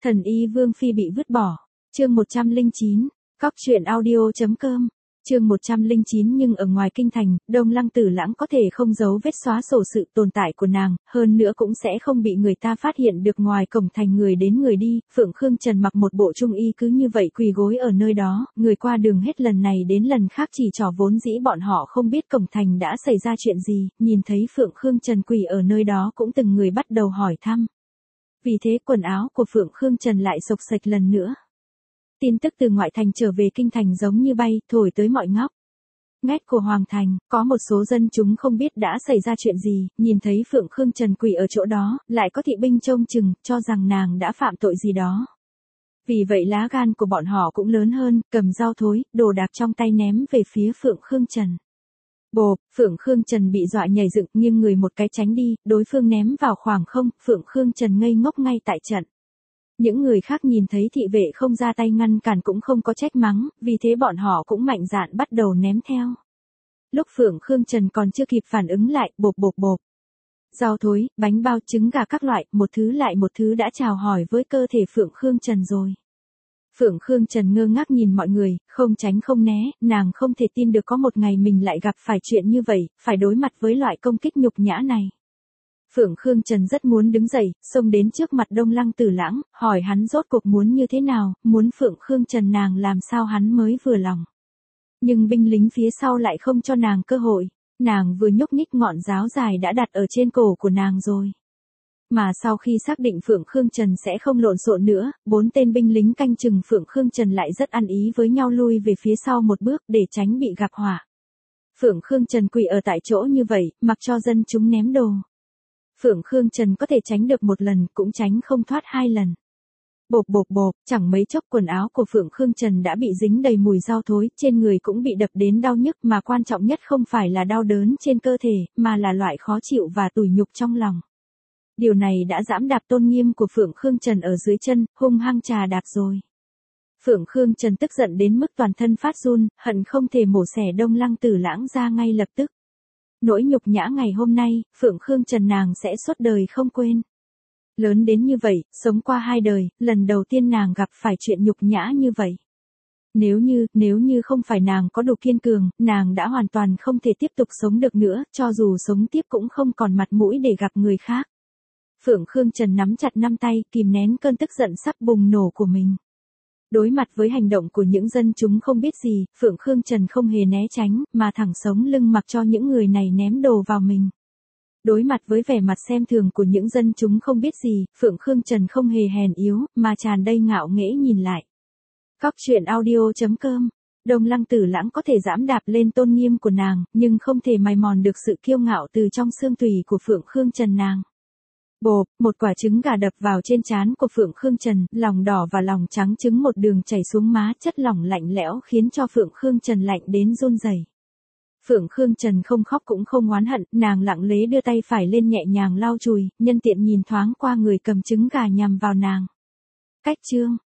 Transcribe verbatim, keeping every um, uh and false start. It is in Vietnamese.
Thần y Vương Phi bị vứt bỏ. Chương một trăm lẻ chín. Cóc truyện audio chấm com. Chương một trăm lẻ chín. Nhưng ở ngoài kinh thành, Đông Lăng Tử Lãng có thể không giấu vết xóa sổ sự tồn tại của nàng, hơn nữa cũng sẽ không bị người ta phát hiện được. Ngoài cổng thành người đến người đi, Phượng Khương Trần mặc một bộ trung y cứ như vậy quỳ gối ở nơi đó, người qua đường hết lần này đến lần khác chỉ trỏ, vốn dĩ bọn họ không biết cổng thành đã xảy ra chuyện gì, nhìn thấy Phượng Khương Trần quỳ ở nơi đó cũng từng người bắt đầu hỏi thăm. Vì thế quần áo của Phượng Khương Trần lại xộc xệch lần nữa. Tin tức từ ngoại thành trở về kinh thành giống như bay, thổi tới mọi ngóc ngách của Hoàng thành, có một số dân chúng không biết đã xảy ra chuyện gì, nhìn thấy Phượng Khương Trần quỳ ở chỗ đó, lại có thị binh trông chừng, cho rằng nàng đã phạm tội gì đó. Vì vậy lá gan của bọn họ cũng lớn hơn, cầm dao thối, đồ đạc trong tay ném về phía Phượng Khương Trần. Bộp, Phượng Khương Trần bị dọa nhảy dựng, nghiêng người một cái tránh đi, đối phương ném vào khoảng không, Phượng Khương Trần ngây ngốc ngay tại trận. Những người khác nhìn thấy thị vệ không ra tay ngăn cản cũng không có trách mắng, vì thế bọn họ cũng mạnh dạn bắt đầu ném theo. Lúc Phượng Khương Trần còn chưa kịp phản ứng lại, bộp bộp bộp. Rau thối, bánh bao, trứng gà các loại, một thứ lại một thứ đã chào hỏi với cơ thể Phượng Khương Trần rồi. Phượng Khương Trần ngơ ngác nhìn mọi người, không tránh không né, nàng không thể tin được có một ngày mình lại gặp phải chuyện như vậy, phải đối mặt với loại công kích nhục nhã này. Phượng Khương Trần rất muốn đứng dậy, xông đến trước mặt Đông Lăng Tử Lãng, hỏi hắn rốt cuộc muốn như thế nào, muốn Phượng Khương Trần nàng làm sao hắn mới vừa lòng. Nhưng binh lính phía sau lại không cho nàng cơ hội, nàng vừa nhúc nhích ngọn giáo dài đã đặt ở trên cổ của nàng rồi. Mà sau khi xác định Phượng Khương Trần sẽ không lộn xộn nữa, bốn tên binh lính canh chừng Phượng Khương Trần lại rất ăn ý với nhau lui về phía sau một bước để tránh bị gặp họa. Phượng Khương Trần quỳ ở tại chỗ như vậy, mặc cho dân chúng ném đồ. Phượng Khương Trần có thể tránh được một lần, cũng tránh không thoát hai lần. Bộp bộp bộp, chẳng mấy chốc quần áo của Phượng Khương Trần đã bị dính đầy mùi dao thối, trên người cũng bị đập đến đau nhức, mà quan trọng nhất không phải là đau đớn trên cơ thể, mà là loại khó chịu và tủi nhục trong lòng. Điều này đã giẫm đạp tôn nghiêm của Phượng Khương Trần ở dưới chân, hung hăng trà đạp rồi. Phượng Khương Trần tức giận đến mức toàn thân phát run, hận không thể mổ xẻ Đông Lăng Tử Lãng ra ngay lập tức. Nỗi nhục nhã ngày hôm nay, Phượng Khương Trần nàng sẽ suốt đời không quên. Lớn đến như vậy, sống qua hai đời, lần đầu tiên nàng gặp phải chuyện nhục nhã như vậy. Nếu như, nếu như không phải nàng có đủ kiên cường, nàng đã hoàn toàn không thể tiếp tục sống được nữa, cho dù sống tiếp cũng không còn mặt mũi để gặp người khác. Phượng Khương Trần nắm chặt năm tay, kìm nén cơn tức giận sắp bùng nổ của mình. Đối mặt với hành động của những dân chúng không biết gì, Phượng Khương Trần không hề né tránh, mà thẳng sống lưng mặc cho những người này ném đồ vào mình. Đối mặt với vẻ mặt xem thường của những dân chúng không biết gì, Phượng Khương Trần không hề hèn yếu, mà tràn đầy ngạo nghễ nhìn lại. Cóc truyện audio chấm com. Đông Lăng Tử Lãng có thể giẫm đạp lên tôn nghiêm của nàng, nhưng không thể mài mòn được sự kiêu ngạo từ trong xương tủy của Phượng Khương Trần nàng. Bộp, một quả trứng gà đập vào trên trán của Phượng Khương Trần, lòng đỏ và lòng trắng trứng một đường chảy xuống má, chất lỏng lạnh lẽo khiến cho Phượng Khương Trần lạnh đến run rẩy. Phượng Khương Trần không khóc cũng không oán hận, nàng lặng lẽ đưa tay phải lên nhẹ nhàng lau chùi, nhân tiện nhìn thoáng qua người cầm trứng gà nhằm vào nàng. Cách chương,